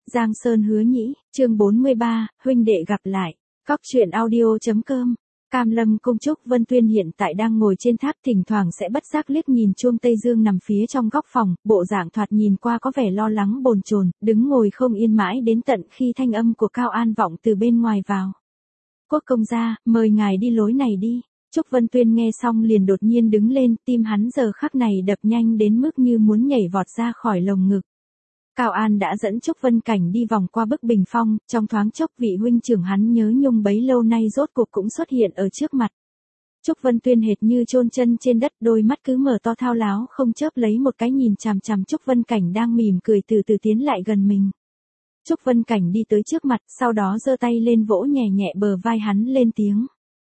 Giang Sơn hứa nhĩ, chương 43, huynh đệ gặp lại. Cóc truyện audio.com. Cam Lâm Cung Trúc Vân Tuyên hiện tại đang ngồi trên tháp, thỉnh thoảng sẽ bất giác liếc nhìn chuông Tây Dương nằm phía trong góc phòng, bộ dạng thoạt nhìn qua có vẻ lo lắng bồn chồn, đứng ngồi không yên mãi đến tận khi thanh âm của Cao An vọng từ bên ngoài vào. Quốc công gia, mời ngài đi lối này đi. Trúc Vân Tuyên nghe xong liền đột nhiên đứng lên, tim hắn giờ khắc này đập nhanh đến mức như muốn nhảy vọt ra khỏi lồng ngực. Cao An đã dẫn Trúc Vân Cảnh đi vòng qua bức bình phong, trong thoáng chốc vị huynh trưởng hắn nhớ nhung bấy lâu nay rốt cuộc cũng xuất hiện ở trước mặt. Trúc Vân Tuyên hệt như chôn chân trên đất, đôi mắt cứ mở to thao láo không chớp lấy một cái nhìn chằm chằm Trúc Vân Cảnh đang mỉm cười từ từ tiến lại gần mình. Trúc Vân Cảnh đi tới trước mặt, sau đó giơ tay lên vỗ nhẹ nhẹ bờ vai hắn lên tiếng.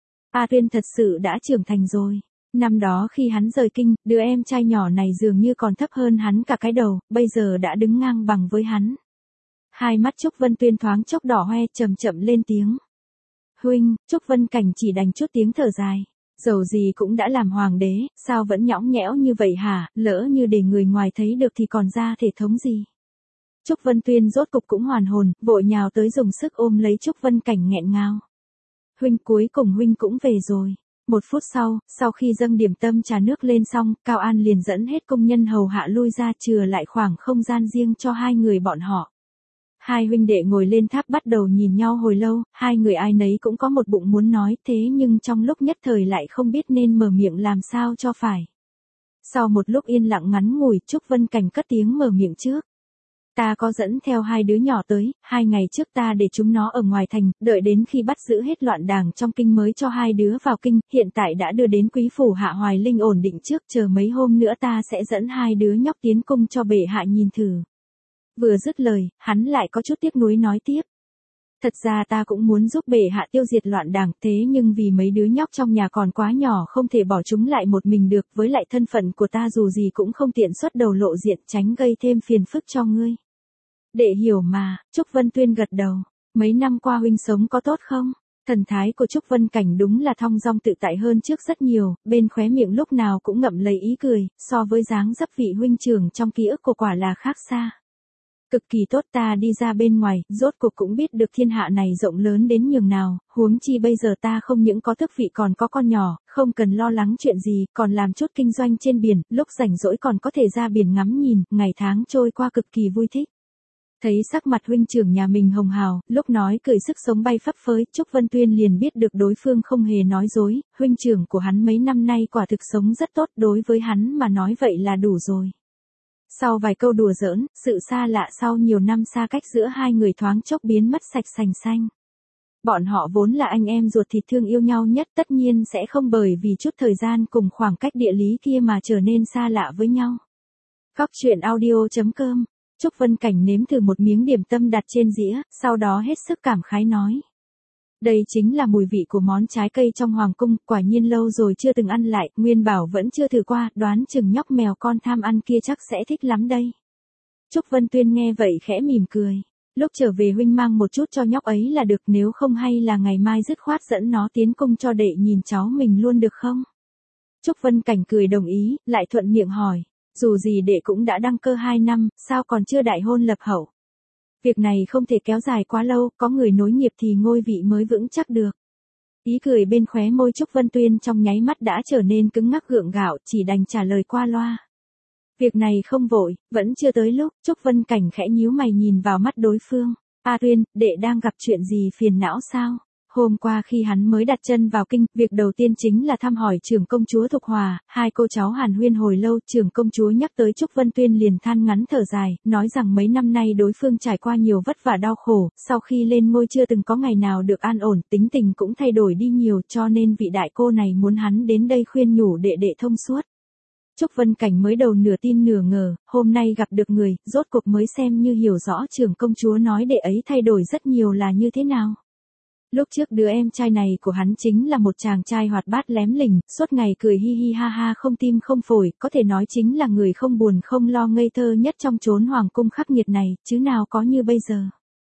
A Tuyên thật sự đã trưởng thành rồi. Năm đó khi hắn rời kinh, đứa em trai nhỏ này dường như còn thấp hơn hắn cả cái đầu, bây giờ đã đứng ngang bằng với hắn. Hai mắt Trúc Vân Tuyên thoáng chốc đỏ hoe, chậm chậm lên tiếng. Huynh, Trúc Vân Cảnh chỉ đành chút tiếng thở dài. Dầu gì cũng đã làm hoàng đế, sao vẫn nhõng nhẽo như vậy hả, lỡ như để người ngoài thấy được thì còn ra thể thống gì. Trúc Vân Tuyên rốt cục cũng hoàn hồn, vội nhào tới dùng sức ôm lấy Trúc Vân Cảnh nghẹn ngào. Huynh, cuối cùng huynh cũng về rồi. Một phút sau khi dâng điểm tâm trà nước lên xong, Cao An liền dẫn hết công nhân hầu hạ lui ra, chừa lại khoảng không gian riêng cho hai người bọn họ. Hai huynh đệ ngồi lên tháp bắt đầu nhìn nhau hồi lâu, hai người ai nấy cũng có một bụng muốn nói, thế nhưng trong lúc nhất thời lại không biết nên mở miệng làm sao cho phải. Sau một lúc yên lặng ngắn ngủi, Trúc Vân Cảnh cất tiếng mở miệng trước. Ta có dẫn theo hai đứa nhỏ tới, 2 ngày trước ta để chúng nó ở ngoài thành, đợi đến khi bắt giữ hết loạn đảng trong kinh mới cho hai đứa vào kinh, hiện tại đã đưa đến quý phủ Hạ Hoài Linh ổn định trước, chờ mấy hôm nữa ta sẽ dẫn hai đứa nhóc tiến cung cho bệ hạ nhìn thử. Vừa dứt lời, hắn lại có chút tiếc nuối nói tiếp. Thật ra ta cũng muốn giúp bệ hạ tiêu diệt loạn đảng, thế nhưng vì mấy đứa nhóc trong nhà còn quá nhỏ không thể bỏ chúng lại một mình được, với lại thân phận của ta dù gì cũng không tiện xuất đầu lộ diện, tránh gây thêm phiền phức cho ngươi. Đệ hiểu mà, Trúc Vân Tuyên gật đầu. Mấy năm qua huynh sống có tốt không? Thần thái của Trúc Vân Cảnh đúng là thong dong tự tại hơn trước rất nhiều, bên khóe miệng lúc nào cũng ngậm lấy ý cười, so với dáng dấp vị huynh trưởng trong ký ức của quả là khác xa. Cực kỳ tốt, ta đi ra bên ngoài, rốt cuộc cũng biết được thiên hạ này rộng lớn đến nhường nào, huống chi bây giờ ta không những có tước vị còn có con nhỏ, không cần lo lắng chuyện gì, còn làm chút kinh doanh trên biển, lúc rảnh rỗi còn có thể ra biển ngắm nhìn, ngày tháng trôi qua cực kỳ vui thích. Thấy sắc mặt huynh trưởng nhà mình hồng hào, lúc nói cười sức sống bay phấp phới, Trúc Vân Tuyên liền biết được đối phương không hề nói dối, huynh trưởng của hắn mấy năm nay quả thực sống rất tốt, đối với hắn mà nói vậy là đủ rồi. Sau vài câu đùa giỡn, sự xa lạ sau nhiều năm xa cách giữa hai người thoáng chốc biến mất sạch sành xanh. Bọn họ vốn là anh em ruột thịt thương yêu nhau nhất, tất nhiên sẽ không bởi vì chút thời gian cùng khoảng cách địa lý kia mà trở nên xa lạ với nhau. Cóc truyện audio.com. Trúc Vân Cảnh nếm thử một miếng điểm tâm đặt trên dĩa, sau đó hết sức cảm khái nói. Đây chính là mùi vị của món trái cây trong hoàng cung, quả nhiên lâu rồi chưa từng ăn lại, Nguyên Bảo vẫn chưa thử qua, đoán chừng nhóc mèo con tham ăn kia chắc sẽ thích lắm đây. Trúc Vân Tuyên nghe vậy khẽ mỉm cười. Lúc trở về huynh mang một chút cho nhóc ấy là được, nếu không hay là ngày mai dứt khoát dẫn nó tiến cung cho đệ nhìn cháu mình luôn được không? Trúc Vân Cảnh cười đồng ý, lại thuận miệng hỏi. Dù gì đệ cũng đã đăng cơ 2 năm, sao còn chưa đại hôn lập hậu? Việc này không thể kéo dài quá lâu, có người nối nghiệp thì ngôi vị mới vững chắc được. Ý cười bên khóe môi Trúc Vân Tuyên trong nháy mắt đã trở nên cứng ngắc gượng gạo, chỉ đành trả lời qua loa. Việc này không vội, vẫn chưa tới lúc. Trúc Vân Cảnh khẽ nhíu mày nhìn vào mắt đối phương. A Tuyên, đệ đang gặp chuyện gì phiền não sao? Hôm qua khi hắn mới đặt chân vào kinh, việc đầu tiên chính là thăm hỏi trưởng công chúa Thục Hòa, hai cô cháu hàn huyên hồi lâu, trưởng công chúa nhắc tới Trúc Vân Tuyên liền than ngắn thở dài, nói rằng mấy năm nay đối phương trải qua nhiều vất vả đau khổ, sau khi lên ngôi chưa từng có ngày nào được an ổn, tính tình cũng thay đổi đi nhiều, cho nên vị đại cô này muốn hắn đến đây khuyên nhủ đệ đệ thông suốt. Trúc Vân Cảnh mới đầu nửa tin nửa ngờ, hôm nay gặp được người, rốt cuộc mới xem như hiểu rõ trưởng công chúa nói đệ ấy thay đổi rất nhiều là như thế nào. Lúc trước đứa em trai này của hắn chính là một chàng trai hoạt bát lém lỉnh, suốt ngày cười hi hi ha ha không tim không phổi, có thể nói chính là người không buồn không lo ngây thơ nhất trong chốn hoàng cung khắc nghiệt này, chứ nào có như bây giờ.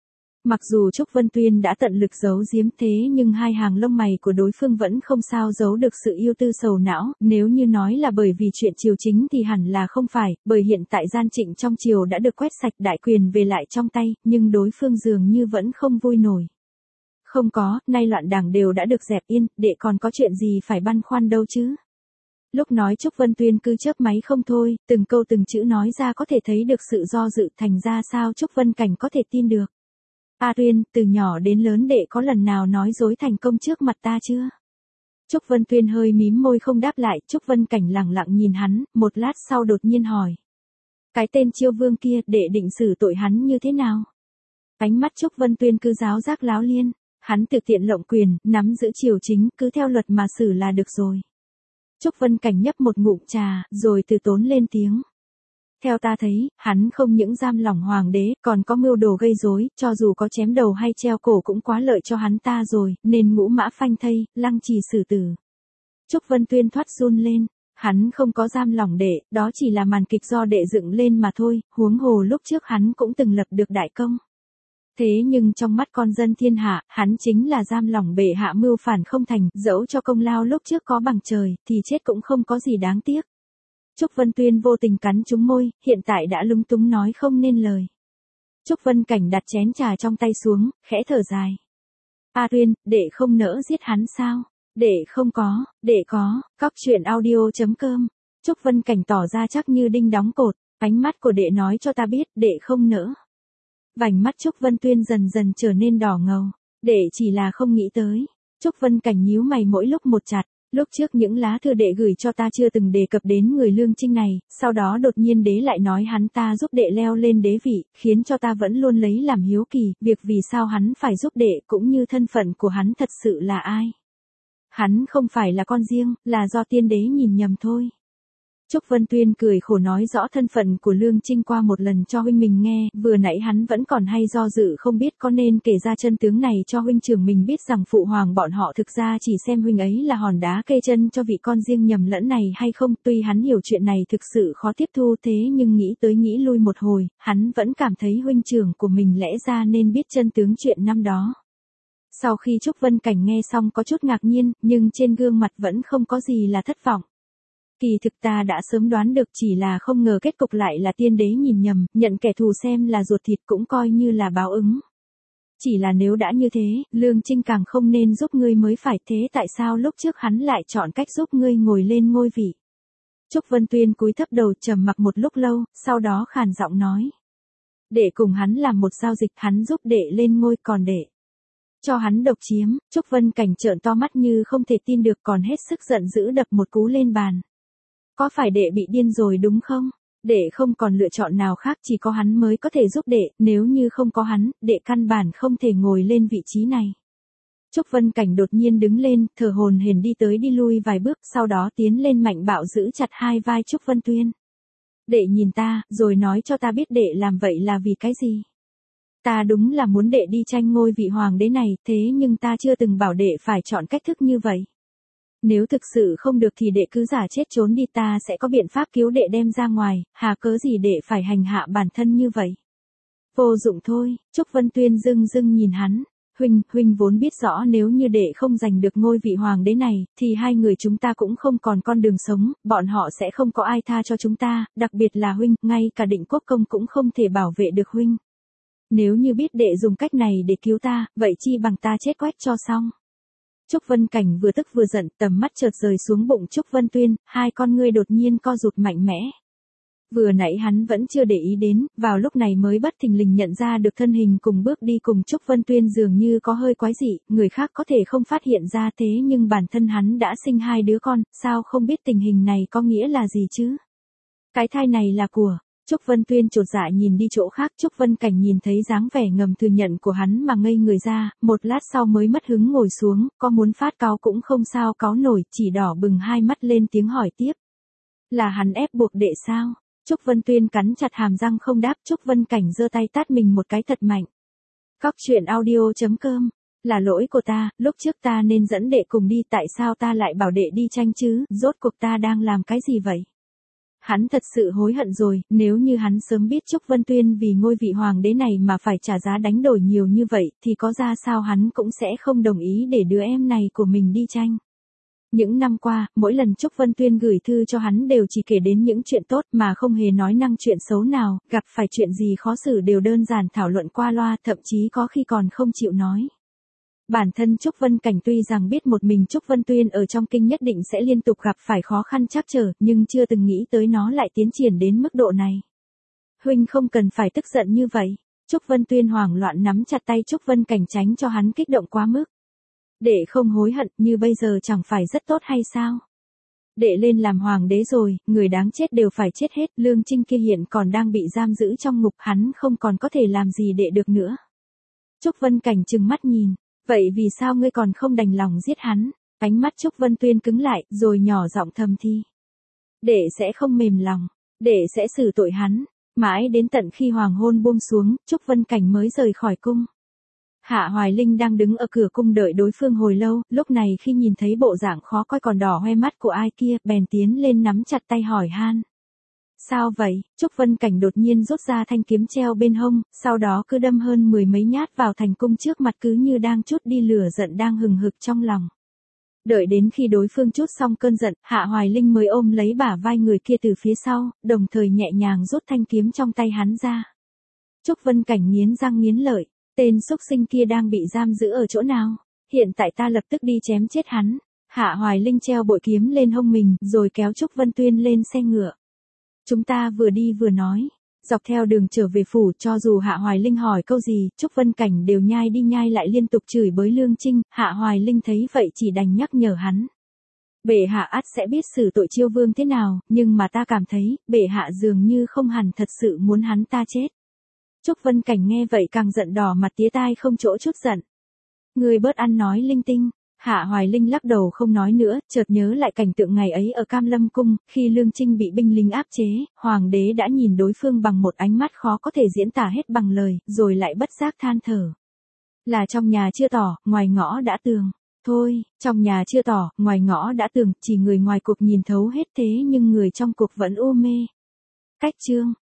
Mặc dù Trúc Vân Tuyên đã tận lực giấu giếm thế nhưng hai hàng lông mày của đối phương vẫn không sao giấu được sự yêu tư sầu não, nếu như nói là bởi vì chuyện triều chính thì hẳn là không phải, bởi hiện tại gian trịnh trong triều đã được quét sạch đại quyền về lại trong tay, nhưng đối phương dường như vẫn không vui nổi. Không có, nay loạn đảng đều đã được dẹp yên, đệ còn có chuyện gì phải băn khoăn đâu chứ. Lúc nói Trúc Vân Tuyên cứ chớp máy không thôi, từng câu từng chữ nói ra có thể thấy được sự do dự, thành ra sao Trúc Vân Cảnh có thể tin được. A Tuyên, từ nhỏ đến lớn đệ có lần nào nói dối thành công trước mặt ta chưa? Trúc Vân Tuyên hơi mím môi không đáp lại, Trúc Vân Cảnh lẳng lặng nhìn hắn, một lát sau đột nhiên hỏi. Cái tên Chiêu Vương kia, đệ định xử tội hắn như thế nào? Ánh mắt Trúc Vân Tuyên cứ giáo giác láo liên, hắn thực tiện lộng quyền, nắm giữ triều chính, cứ theo luật mà xử là được rồi. Trúc Vân Cảnh nhấp một ngụm trà, rồi từ tốn lên tiếng. Theo ta thấy, hắn không những giam lỏng hoàng đế, còn có mưu đồ gây rối, cho dù có chém đầu hay treo cổ cũng quá lợi cho hắn ta rồi, nên ngũ mã phanh thây, lăng trì xử tử. Trúc Vân Tuyên thoát run lên, hắn không có giam lỏng đệ, đó chỉ là màn kịch do đệ dựng lên mà thôi, huống hồ lúc trước hắn cũng từng lập được đại công. Thế nhưng trong mắt con dân thiên hạ, hắn chính là giam lỏng bệ hạ mưu phản không thành, dẫu cho công lao lúc trước có bằng trời, thì chết cũng không có gì đáng tiếc. Trúc Vân Tuyên vô tình cắn trúng môi, hiện tại đã lúng túng nói không nên lời. Trúc Vân Cảnh đặt chén trà trong tay xuống, khẽ thở dài. A Tuyên, đệ không nỡ giết hắn sao? Đệ không có, đệ có, cóc truyện audio.com. Trúc Vân Cảnh tỏ ra chắc như đinh đóng cột, ánh mắt của đệ nói cho ta biết, đệ không nỡ. Vành mắt Trúc Vân Tuyên dần dần trở nên đỏ ngầu, đệ chỉ là không nghĩ tới. Trúc Vân Cảnh nhíu mày mỗi lúc một chặt. Lúc trước những lá thư đệ gửi cho ta chưa từng đề cập đến người Lương Trinh này, sau đó đột nhiên đế lại nói hắn ta giúp đệ leo lên đế vị, khiến cho ta vẫn luôn lấy làm hiếu kỳ, việc vì sao hắn phải giúp đệ cũng như thân phận của hắn thật sự là ai. Hắn không phải là con riêng, là do tiên đế nhìn nhầm thôi. Trúc Vân Tuyên cười khổ nói rõ thân phận của Lương Trinh qua một lần cho huynh mình nghe, vừa nãy hắn vẫn còn hay do dự không biết có nên kể ra chân tướng này cho huynh trưởng mình biết rằng phụ hoàng bọn họ thực ra chỉ xem huynh ấy là hòn đá kê chân cho vị con riêng nhầm lẫn này hay không, tuy hắn hiểu chuyện này thực sự khó tiếp thu thế nhưng nghĩ tới nghĩ lui một hồi, hắn vẫn cảm thấy huynh trưởng của mình lẽ ra nên biết chân tướng chuyện năm đó. Sau khi Trúc Vân Cảnh nghe xong có chút ngạc nhiên, nhưng trên gương mặt vẫn không có gì là thất vọng. Kỳ thực ta đã sớm đoán được chỉ là không ngờ kết cục lại là tiên đế nhìn nhầm, nhận kẻ thù xem là ruột thịt cũng coi như là báo ứng. Chỉ là nếu đã như thế, Lương Trinh càng không nên giúp ngươi mới phải, thế tại sao lúc trước hắn lại chọn cách giúp ngươi ngồi lên ngôi vị? Trúc Vân Tuyên cúi thấp đầu trầm mặc một lúc lâu, sau đó khàn giọng nói. Để cùng hắn làm một giao dịch, hắn giúp đệ lên ngôi còn đệ cho hắn độc chiếm. Trúc Vân Cảnh trợn to mắt như không thể tin được, còn hết sức giận dữ đập một cú lên bàn. Có phải đệ bị điên rồi đúng không? Đệ không còn lựa chọn nào khác, chỉ có hắn mới có thể giúp đệ, nếu như không có hắn, đệ căn bản không thể ngồi lên vị trí này. Trúc Vân Cảnh đột nhiên đứng lên, thở hổn hển đi tới đi lui vài bước, sau đó tiến lên mạnh bạo giữ chặt hai vai Trúc Vân Tuyên. Đệ nhìn ta, rồi nói cho ta biết đệ làm vậy là vì cái gì? Ta đúng là muốn đệ đi tranh ngôi vị hoàng đế này, thế nhưng ta chưa từng bảo đệ phải chọn cách thức như vậy. Nếu thực sự không được thì đệ cứ giả chết trốn đi, ta sẽ có biện pháp cứu đệ đem ra ngoài, hà cớ gì đệ phải hành hạ bản thân như vậy. Vô dụng thôi. Trúc Vân Tuyên dưng dưng nhìn hắn. Huynh vốn biết rõ nếu như đệ không giành được ngôi vị hoàng đế này, thì hai người chúng ta cũng không còn con đường sống, bọn họ sẽ không có ai tha cho chúng ta, đặc biệt là huynh, ngay cả Định Quốc công cũng không thể bảo vệ được huynh. Nếu như biết đệ dùng cách này để cứu ta, vậy chi bằng ta chết quách cho xong. Trúc Vân Cảnh vừa tức vừa giận, tầm mắt chợt rời xuống bụng Trúc Vân Tuyên, hai con ngươi đột nhiên co rụt mạnh mẽ. Vừa nãy hắn vẫn chưa để ý đến, vào lúc này mới bất thình lình nhận ra được thân hình cùng bước đi cùng Trúc Vân Tuyên dường như có hơi quái dị, người khác có thể không phát hiện ra thế nhưng bản thân hắn đã sinh hai đứa con, sao không biết tình hình này có nghĩa là gì chứ? Cái thai này là của... Trúc Vân Tuyên chột dạ nhìn đi chỗ khác, Trúc Vân Cảnh nhìn thấy dáng vẻ ngầm thừa nhận của hắn mà ngây người ra, một lát sau mới mất hứng ngồi xuống, có muốn phát cáu cũng không sao cáu nổi, chỉ đỏ bừng hai mắt lên tiếng hỏi tiếp. Là hắn ép buộc đệ sao? Trúc Vân Tuyên cắn chặt hàm răng không đáp, Trúc Vân Cảnh giơ tay tát mình một cái thật mạnh. Cóc truyện audio.com. Là lỗi của ta, lúc trước ta nên dẫn đệ cùng đi, tại sao ta lại bảo đệ đi tranh chứ, rốt cuộc ta đang làm cái gì vậy? Hắn thật sự hối hận rồi, nếu như hắn sớm biết Trúc Vân Tuyên vì ngôi vị hoàng đế này mà phải trả giá đánh đổi nhiều như vậy, thì có ra sao hắn cũng sẽ không đồng ý để đứa em này của mình đi tranh. Những năm qua, mỗi lần Trúc Vân Tuyên gửi thư cho hắn đều chỉ kể đến những chuyện tốt mà không hề nói năng chuyện xấu nào, gặp phải chuyện gì khó xử đều đơn giản thảo luận qua loa, thậm chí có khi còn không chịu nói. Bản thân Trúc Vân Cảnh tuy rằng biết một mình Trúc Vân Tuyên ở trong kinh nhất định sẽ liên tục gặp phải khó khăn trắc trở, nhưng chưa từng nghĩ tới nó lại tiến triển đến mức độ này. Huynh không cần phải tức giận như vậy. Trúc Vân Tuyên hoảng loạn nắm chặt tay Trúc Vân Cảnh tránh cho hắn kích động quá mức. Đệ không hối hận, như bây giờ chẳng phải rất tốt hay sao? Đệ lên làm hoàng đế rồi, người đáng chết đều phải chết hết, Lương Trinh kia hiện còn đang bị giam giữ trong ngục, hắn không còn có thể làm gì đệ được nữa. Trúc Vân Cảnh trừng mắt nhìn, vậy vì sao ngươi còn không đành lòng giết hắn? Ánh mắt Trúc Vân Tuyên cứng lại, rồi nhỏ giọng thầm thi. Đệ sẽ không mềm lòng, đệ sẽ xử tội hắn. Mãi đến tận khi hoàng hôn buông xuống, Trúc Vân Cảnh mới rời khỏi cung. Hạ Hoài Linh đang đứng ở cửa cung đợi đối phương hồi lâu, lúc này khi nhìn thấy bộ dạng khó coi còn đỏ hoe mắt của ai kia, bèn tiến lên nắm chặt tay hỏi han. Sao vậy? Trúc Vân Cảnh đột nhiên rút ra thanh kiếm treo bên hông, sau đó cứ đâm hơn 10 mấy nhát vào thành cung trước mặt, cứ như đang trút đi lửa giận đang hừng hực trong lòng. Đợi đến khi đối phương trút xong cơn giận, Hạ Hoài Linh mới ôm lấy bả vai người kia từ phía sau, đồng thời nhẹ nhàng rút thanh kiếm trong tay hắn ra. Trúc Vân Cảnh nghiến răng nghiến lợi. Tên xúc sinh kia đang bị giam giữ ở chỗ nào? Hiện tại ta lập tức đi chém chết hắn. Hạ Hoài Linh treo bội kiếm lên hông mình, rồi kéo Trúc Vân Tuyên lên xe ngựa. Chúng ta vừa đi vừa nói. Dọc theo đường trở về phủ, cho dù Hạ Hoài Linh hỏi câu gì, Trúc Vân Cảnh đều nhai đi nhai lại liên tục chửi bới Lương Trinh. Hạ Hoài Linh thấy vậy chỉ đành nhắc nhở hắn. Bệ hạ ắt sẽ biết xử tội Chiêu Vương thế nào, nhưng mà ta cảm thấy, bệ hạ dường như không hẳn thật sự muốn hắn ta chết. Trúc Vân Cảnh nghe vậy càng giận đỏ mặt tía tai không chỗ chút giận. Ngươi bớt ăn nói linh tinh. Hạ Hoài Linh lắc đầu không nói nữa, chợt nhớ lại cảnh tượng ngày ấy ở Cam Lâm Cung, khi Lương Trinh bị binh lính áp chế, hoàng đế đã nhìn đối phương bằng một ánh mắt khó có thể diễn tả hết bằng lời, rồi lại bất giác than thở. Là trong nhà chưa tỏ, ngoài ngõ đã tường. Thôi, trong nhà chưa tỏ, ngoài ngõ đã tường, chỉ người ngoài cuộc nhìn thấu hết thế nhưng người trong cuộc vẫn u mê. Cách chương